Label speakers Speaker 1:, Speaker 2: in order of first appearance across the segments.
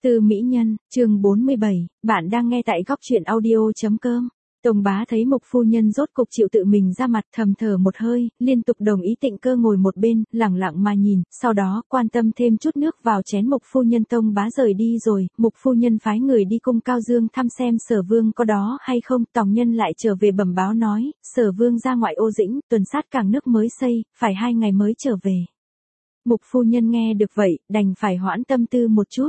Speaker 1: Tư Mỹ Nhân, chương 47, bạn đang nghe tại góc truyện audio.com. Tông Bá thấy Mục phu nhân rốt cục chịu tự mình ra mặt, thầm thở một hơi, liên tục đồng ý. Tịnh Cơ ngồi một bên, lẳng lặng mà nhìn, sau đó quan tâm thêm chút nước vào chén Mục phu nhân. Tông Bá rời đi rồi, Mục phu nhân phái người đi cung Cao Dương thăm xem Sở Vương có đó hay không. Tòng Nhân lại trở về bẩm báo nói, Sở Vương ra ngoại ô Dĩnh, tuần sát cảng nước mới xây, phải 2 ngày mới trở về. Mục phu nhân nghe được vậy, đành phải hoãn tâm tư một chút.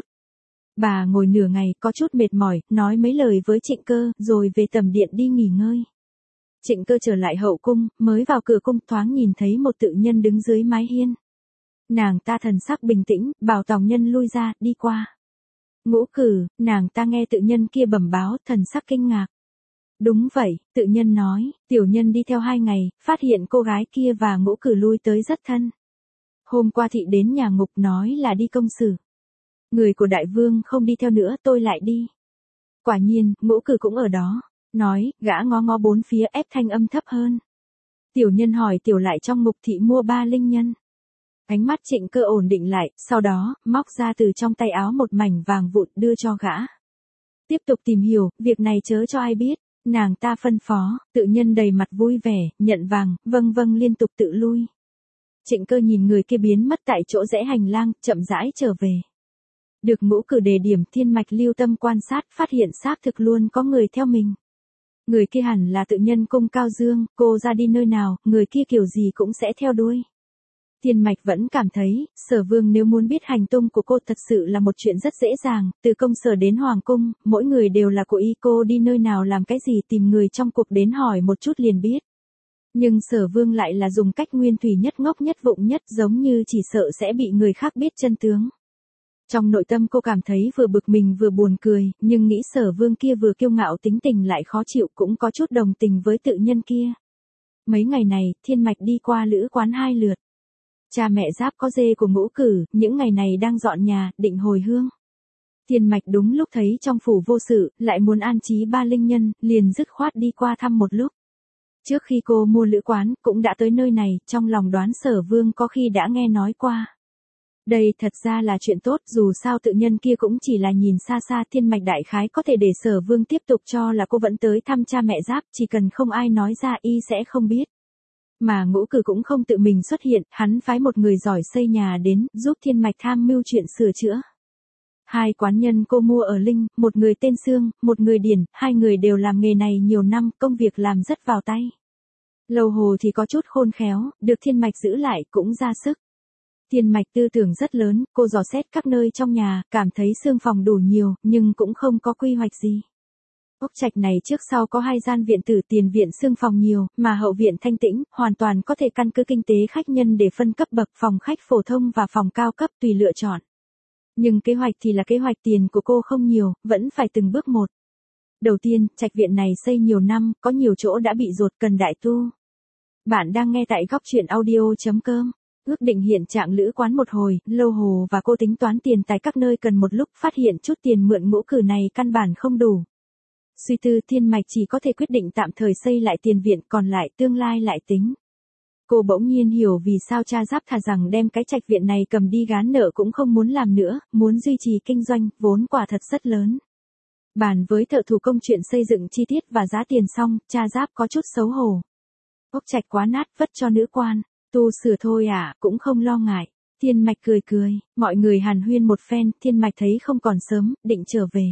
Speaker 1: Bà ngồi nửa ngày, có chút mệt mỏi, nói mấy lời với Trịnh Cơ, rồi về tầm điện đi nghỉ ngơi. Trịnh Cơ trở lại hậu cung, mới vào cửa cung thoáng nhìn thấy một tự nhân đứng dưới mái hiên. Nàng ta thần sắc bình tĩnh, bảo Tòng Nhân lui ra, đi qua. Ngũ Cử, nàng ta nghe tự nhân kia bẩm báo, thần sắc kinh ngạc. Đúng vậy, tự nhân nói, tiểu nhân đi theo 2 ngày, phát hiện cô gái kia và Ngũ Cử lui tới rất thân. Hôm qua thị đến nhà Ngục nói là đi công xử. Người của đại vương không đi theo nữa, tôi lại đi. Quả nhiên, Ngũ Cử cũng ở đó. Nói, gã ngó ngó bốn phía, ép thanh âm thấp hơn. Tiểu nhân hỏi tiểu lại trong Ngục thị mua 3 linh nhân. Ánh mắt Trịnh Cơ ổn định lại, sau đó, móc ra từ trong tay áo một mảnh vàng vụn đưa cho gã. Tiếp tục tìm hiểu, việc này chớ cho ai biết. Nàng ta phân phó, tự nhân đầy mặt vui vẻ, nhận vàng, vâng liên tục tự lui. Trịnh Cơ nhìn người kia biến mất tại chỗ rẽ hành lang, chậm rãi trở về. Được Ngũ Cử đề điểm, Thiên Mạch lưu tâm quan sát, phát hiện xác thực luôn có người theo mình. Người kia hẳn là tự nhân cung Cao Dương, cô ra đi nơi nào, người kia kiểu gì cũng sẽ theo đuôi. Thiên Mạch vẫn cảm thấy, Sở Vương nếu muốn biết hành tung của cô thật sự là một chuyện rất dễ dàng, từ công sở đến hoàng cung, mỗi người đều là của y, cô đi nơi nào làm cái gì tìm người trong cuộc đến hỏi một chút liền biết. Nhưng Sở Vương lại là dùng cách nguyên thủy nhất, ngốc nhất, vụng nhất, giống như chỉ sợ sẽ bị người khác biết chân tướng. Trong nội tâm cô cảm thấy vừa bực mình vừa buồn cười, nhưng nghĩ Sở Vương kia vừa kiêu ngạo tính tình lại khó chịu, cũng có chút đồng tình với tự nhân kia. Mấy ngày này, Thiên Mạch đi qua lữ quán 2 lượt. Cha mẹ Giáp có dê của Ngũ Cử, những ngày này đang dọn nhà, định hồi hương. Thiên Mạch đúng lúc thấy trong phủ vô sự, lại muốn an trí 3 linh nhân, liền dứt khoát đi qua thăm một lúc. Trước khi cô mua lữ quán, cũng đã tới nơi này, trong lòng đoán Sở Vương có khi đã nghe nói qua. Đây thật ra là chuyện tốt, dù sao tự nhân kia cũng chỉ là nhìn xa xa. Thiên Mạch đại khái có thể để Sở Vương tiếp tục cho là cô vẫn tới thăm cha mẹ Giáp, chỉ cần không ai nói ra y sẽ không biết. Mà Ngũ Cử cũng không tự mình xuất hiện, hắn phái một người giỏi xây nhà đến, giúp Thiên Mạch tham mưu chuyện sửa chữa. 2 quán nhân cô mua ở Linh, một người tên Sương, một người Điển, 2 người đều làm nghề này nhiều năm, công việc làm rất vào tay. Lầu Hồ thì có chút khôn khéo, được Thiên Mạch giữ lại cũng ra sức. Thiên Mạch tư tưởng rất lớn, cô dò xét các nơi trong nhà, cảm thấy xương phòng đủ nhiều, nhưng cũng không có quy hoạch gì. Ốc trạch này trước sau có 2 gian viện tử, tiền viện xương phòng nhiều, mà hậu viện thanh tĩnh, hoàn toàn có thể căn cứ kinh tế khách nhân để phân cấp bậc phòng khách phổ thông và phòng cao cấp tùy lựa chọn. Nhưng kế hoạch thì là kế hoạch, tiền của cô không nhiều, vẫn phải từng bước một. Đầu tiên, trạch viện này xây nhiều năm, có nhiều chỗ đã bị dột, cần đại tu. Bạn đang nghe tại góc truyện audio.com. Ước định hiện trạng lữ quán một hồi, Lâu Hồ và cô tính toán tiền tài các nơi cần một lúc, phát hiện chút tiền mượn Ngũ Cử này căn bản không đủ. Suy tư, Thiên Mạch chỉ có thể quyết định tạm thời xây lại tiền viện, còn lại tương lai lại tính. Cô bỗng nhiên hiểu vì sao cha Giáp thà rằng đem cái trạch viện này cầm đi gán nợ cũng không muốn làm nữa, muốn duy trì kinh doanh, vốn quả thật rất lớn. Bàn với thợ thủ công chuyện xây dựng chi tiết và giá tiền xong, cha Giáp có chút xấu hổ. Ốc trạch quá nát, vất cho nữ quan. Tu sửa thôi à, cũng không lo ngại. Thiên Mạch cười, mọi người hàn huyên một phen, Thiên Mạch thấy không còn sớm, định trở về.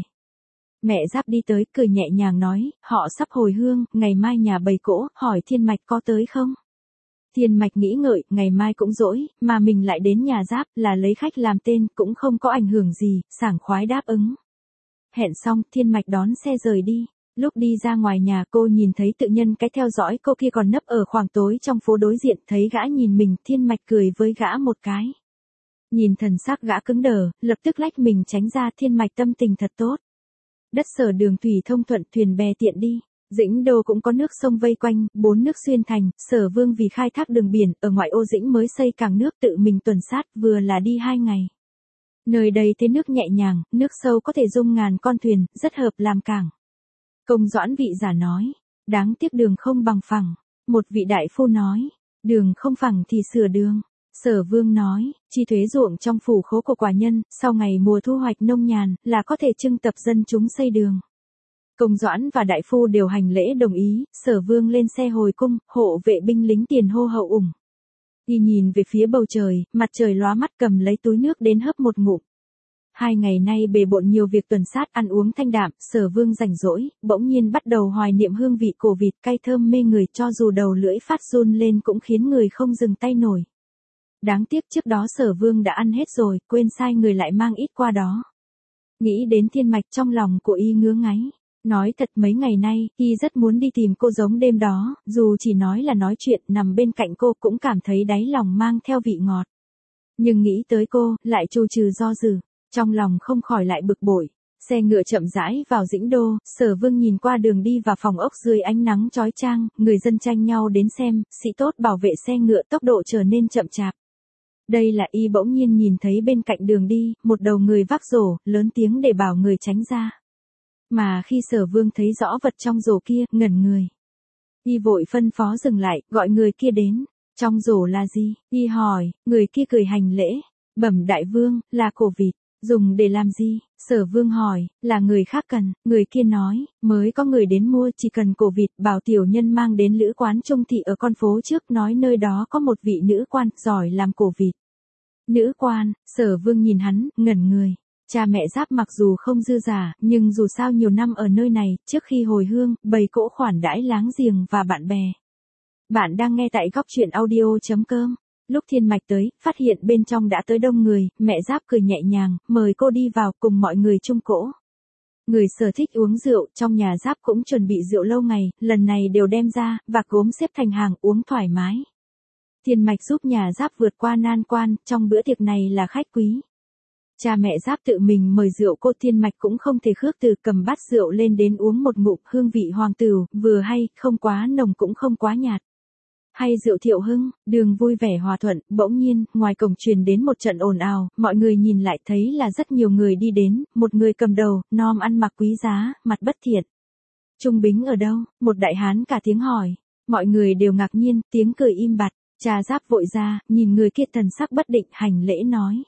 Speaker 1: Mẹ Giáp đi tới, cười nhẹ nhàng nói, họ sắp hồi hương, ngày mai nhà bày cỗ, hỏi Thiên Mạch có tới không? Thiên Mạch nghĩ ngợi, ngày mai cũng rỗi, mà mình lại đến nhà Giáp, là lấy khách làm tên, cũng không có ảnh hưởng gì, sảng khoái đáp ứng. Hẹn xong, Thiên Mạch đón xe rời đi. Lúc đi ra ngoài nhà, cô nhìn thấy tự nhân cái theo dõi cô kia còn nấp ở khoảng tối trong phố đối diện, thấy gã nhìn mình, Thiên Mạch cười với gã một cái. Nhìn thần sắc gã cứng đờ, lập tức lách mình tránh ra. Thiên Mạch tâm tình thật tốt. Đất Sở đường thủy thông thuận, thuyền bè tiện đi. Dĩnh Đô cũng có nước sông vây quanh, 4 nước xuyên thành. Sở Vương vì khai thác đường biển, ở ngoại ô Dĩnh mới xây cảng nước tự mình tuần sát, vừa là đi 2 ngày. Nơi đây thế nước nhẹ nhàng, nước sâu có thể dung ngàn con thuyền, rất hợp làm cảng. Công Doãn vị giả nói, đáng tiếc đường không bằng phẳng. Một vị đại phu nói, đường không phẳng thì sửa đường. Sở Vương nói, chi thuế ruộng trong phủ khố của quả nhân, sau ngày mùa thu hoạch nông nhàn, là có thể trưng tập dân chúng xây đường. Công Doãn và đại phu đều hành lễ đồng ý, Sở Vương lên xe hồi cung, hộ vệ binh lính tiền hô hậu ủng. Y nhìn về phía bầu trời, mặt trời lóa mắt cầm lấy túi nước đến hớp một ngụm. 2 ngày nay bề bộn nhiều việc tuần sát ăn uống thanh đạm, Sở Vương rảnh rỗi, bỗng nhiên bắt đầu hoài niệm hương vị cổ vịt cay thơm mê người, cho dù đầu lưỡi phát run lên cũng khiến người không dừng tay nổi. Đáng tiếc trước đó Sở Vương đã ăn hết rồi, quên sai người lại mang ít qua đó. Nghĩ đến Thiên Mạch trong lòng của y ngứa ngáy. Nói thật mấy ngày nay, y rất muốn đi tìm cô giống đêm đó, dù chỉ nói là nói chuyện nằm bên cạnh cô cũng cảm thấy đáy lòng mang theo vị ngọt. Nhưng nghĩ tới cô, lại trù trừ do dự, trong lòng không khỏi lại bực bội. Xe ngựa chậm rãi vào Dĩnh Đô, Sở Vương nhìn qua đường đi vào phòng ốc dưới ánh nắng chói chang, người dân tranh nhau đến xem, sĩ tốt bảo vệ xe ngựa tốc độ trở nên chậm chạp. Đây là y bỗng nhiên nhìn thấy bên cạnh đường đi, một đầu người vác rổ, lớn tiếng để bảo người tránh ra. Mà khi Sở Vương thấy rõ vật trong rổ kia, ngẩn người. Y vội phân phó dừng lại, gọi người kia đến. Trong rổ là gì? Y hỏi, người kia cười hành lễ. Bẩm đại vương, là cổ vịt. Dùng để làm gì? Sở Vương hỏi, là người khác cần. Người kia nói, mới có người đến mua, chỉ cần cổ vịt, bảo tiểu nhân mang đến lữ quán Trung Thị ở con phố trước, nói nơi đó có một vị nữ quan, giỏi làm cổ vịt. Nữ quan, Sở Vương nhìn hắn, ngẩn người. Cha mẹ Giáp mặc dù không dư giả, nhưng dù sao nhiều năm ở nơi này, trước khi hồi hương, bày cỗ khoản đãi láng giềng và bạn bè. Bạn đang nghe tại góc truyện audio.com. Lúc Thiên Mạch tới, phát hiện bên trong đã tới đông người, mẹ Giáp cười nhẹ nhàng, mời cô đi vào cùng mọi người chung cỗ. Người sở thích uống rượu, trong nhà Giáp cũng chuẩn bị rượu lâu ngày, lần này đều đem ra, và gốm xếp thành hàng uống thoải mái. Thiên Mạch giúp nhà Giáp vượt qua nan quan, trong bữa tiệc này là khách quý. Cha mẹ Giáp tự mình mời rượu, cô Thiên Mạch cũng không thể khước từ, cầm bát rượu lên đến uống một ngụm, hương vị hoàng tửu, vừa hay, không quá nồng cũng không quá nhạt. Hay rượu Thiệu Hưng, đường vui vẻ hòa thuận, bỗng nhiên, ngoài cổng truyền đến một trận ồn ào, mọi người nhìn lại thấy là rất nhiều người đi đến, một người cầm đầu, nom ăn mặc quý giá, mặt bất thiện. Trung Bính ở đâu? Một đại hán cả tiếng hỏi. Mọi người đều ngạc nhiên, tiếng cười im bặt, cha Giáp vội ra, nhìn người kia thần sắc bất định, hành lễ nói.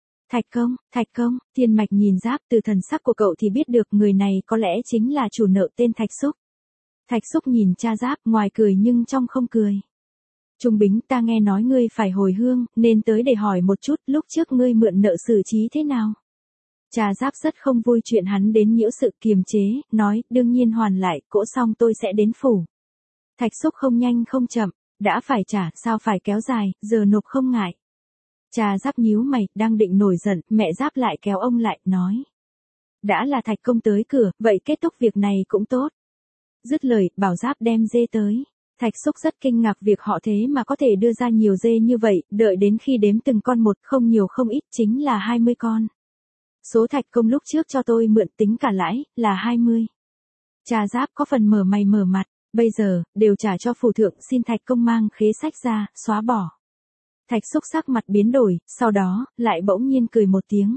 Speaker 1: Thạch công, Thiên Mạch nhìn Giáp, từ thần sắc của cậu thì biết được người này có lẽ chính là chủ nợ tên Thạch Xúc. Thạch Xúc nhìn cha Giáp, ngoài cười nhưng trong không cười. Trung Bính, ta nghe nói ngươi phải hồi hương, nên tới để hỏi một chút, lúc trước ngươi mượn nợ xử trí thế nào? Cha Giáp rất không vui chuyện hắn đến nhiễu sự, kiềm chế, nói, đương nhiên hoàn lại, cỗ xong tôi sẽ đến phủ. Thạch Xúc không nhanh không chậm, đã phải trả, sao phải kéo dài, giờ nộp không ngại. Cha Giáp nhíu mày, đang định nổi giận, mẹ Giáp lại kéo ông lại, nói. Đã là Thạch công tới cửa, vậy kết thúc việc này cũng tốt. Dứt lời, bảo Giáp đem dê tới. Thạch Xúc rất kinh ngạc việc họ thế mà có thể đưa ra nhiều dê như vậy, đợi đến khi đếm từng con một, không nhiều không ít, chính là 20 con. Số Thạch công lúc trước cho tôi mượn tính cả lãi, là 20. Cha Giáp có phần mở mày mở mặt, bây giờ, đều trả cho phủ thượng, xin Thạch công mang khế sách ra, xóa bỏ. Thạch Xúc sắc mặt biến đổi, sau đó, lại bỗng nhiên cười một tiếng.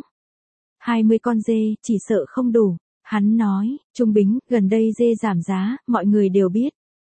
Speaker 1: 20 con dê, chỉ sợ không đủ. Hắn nói, Trung Bính, gần đây dê giảm giá, mọi người đều biết.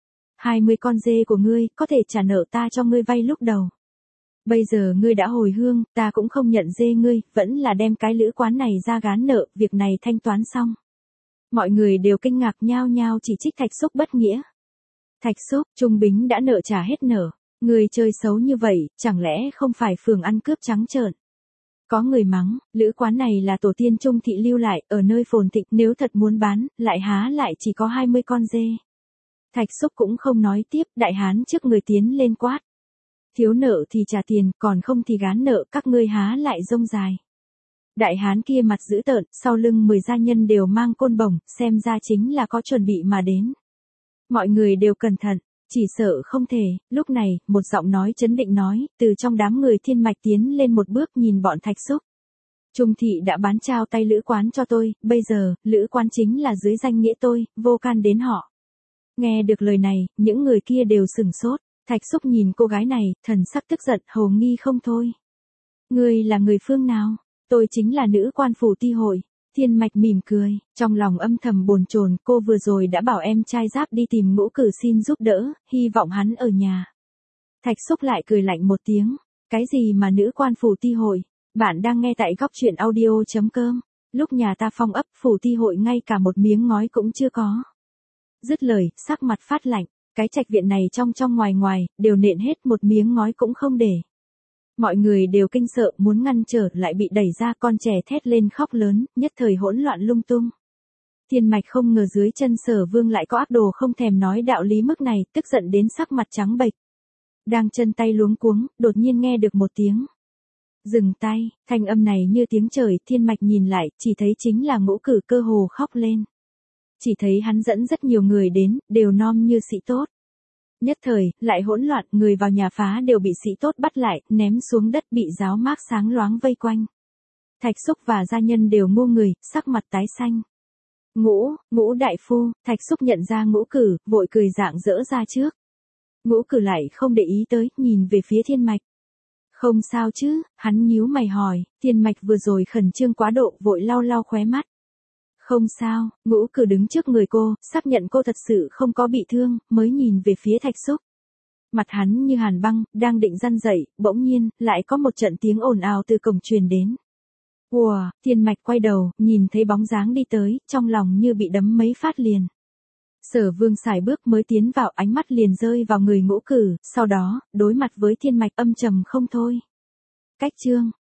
Speaker 1: 20 con dê của ngươi, có thể trả nợ ta cho ngươi vay lúc đầu. Bây giờ ngươi đã hồi hương, ta cũng không nhận dê ngươi, vẫn là đem cái lữ quán này ra gán nợ, việc này thanh toán xong. Mọi người đều kinh ngạc nhao nhao chỉ trích Thạch Xúc bất nghĩa. Thạch Xúc, Trung Bính đã nợ trả hết nợ. Người chơi xấu như vậy, chẳng lẽ không phải phường ăn cướp trắng trợn? Có người mắng, lữ quán này là tổ tiên Trung Thị lưu lại, ở nơi phồn thịnh, nếu thật muốn bán, lại há lại chỉ có 20 con dê. Thạch Xúc cũng không nói tiếp, đại hán trước người tiến lên quát. Thiếu nợ thì trả tiền, còn không thì gán nợ, các ngươi há lại rông dài. Đại hán kia mặt dữ tợn, sau lưng 10 gia nhân đều mang côn bổng, xem ra chính là có chuẩn bị mà đến. Mọi người đều cẩn thận. Chỉ sợ không thể, lúc này, một giọng nói trấn định nói, từ trong đám người Thiên Mạch tiến lên một bước nhìn bọn Thạch Xúc. Trung Thị đã bán trao tay lữ quán cho tôi, bây giờ, lữ quán chính là dưới danh nghĩa tôi, vô can đến họ. Nghe được lời này, những người kia đều sửng sốt, Thạch Xúc nhìn cô gái này, thần sắc tức giận, hồ nghi không thôi. Ngươi là người phương nào? Tôi chính là nữ quan phủ ti hội. Thiên Mạch mỉm cười, trong lòng âm thầm bồn chồn, cô vừa rồi đã bảo em trai Giáp đi tìm Ngũ Cử xin giúp đỡ, hy vọng hắn ở nhà. Thạch Xúc lại cười lạnh một tiếng, Cái gì mà nữ quan phủ ti hội? Bạn đang nghe tại góc truyện audio.com. Lúc nhà ta phong ấp phủ ti hội ngay cả một miếng ngói cũng chưa có. Dứt lời, sắc mặt phát lạnh, cái trạch viện này trong trong ngoài ngoài, đều nện hết một miếng ngói cũng không để. Mọi người đều kinh sợ muốn ngăn trở lại bị đẩy ra, con trẻ thét lên khóc lớn, nhất thời hỗn loạn lung tung. Thiên Mạch không ngờ dưới chân Sở Vương lại có ác đồ không thèm nói đạo lý mức này, tức giận đến sắc mặt trắng bệch. Đang chân tay luống cuống, đột nhiên nghe được một tiếng. Dừng tay, thanh âm này như tiếng trời, Thiên Mạch nhìn lại, chỉ thấy chính là Ngũ Cử cơ hồ khóc lên. Chỉ thấy hắn dẫn rất nhiều người đến, đều nom như sĩ tốt. Nhất thời, lại hỗn loạn, người vào nhà phá đều bị sĩ tốt bắt lại, ném xuống đất bị giáo mác sáng loáng vây quanh. Thạch Xúc và gia nhân đều ngu người, sắc mặt tái xanh. Ngũ đại phu, Thạch Xúc nhận ra Ngũ Cử, vội cười rạng rỡ ra trước. Ngũ Cử lại không để ý tới, nhìn về phía Thiên Mạch. Không sao chứ, hắn nhíu mày hỏi, Thiên Mạch vừa rồi khẩn trương quá độ, vội lau lau khóe mắt. Không sao, Ngũ Cử đứng trước người cô, xác nhận cô thật sự không có bị thương, mới nhìn về phía Thạch Xúc. Mặt hắn như hàn băng, đang định răn dậy, bỗng nhiên, lại có một trận tiếng ồn ào từ cổng truyền đến. Ùa, Thiên Mạch quay đầu, nhìn thấy bóng dáng đi tới, trong lòng như bị đấm mấy phát liền. Sở Vương xài bước mới tiến vào, ánh mắt liền rơi vào người Ngũ Cử, sau đó, đối mặt với Thiên Mạch âm trầm không thôi. Cách chương,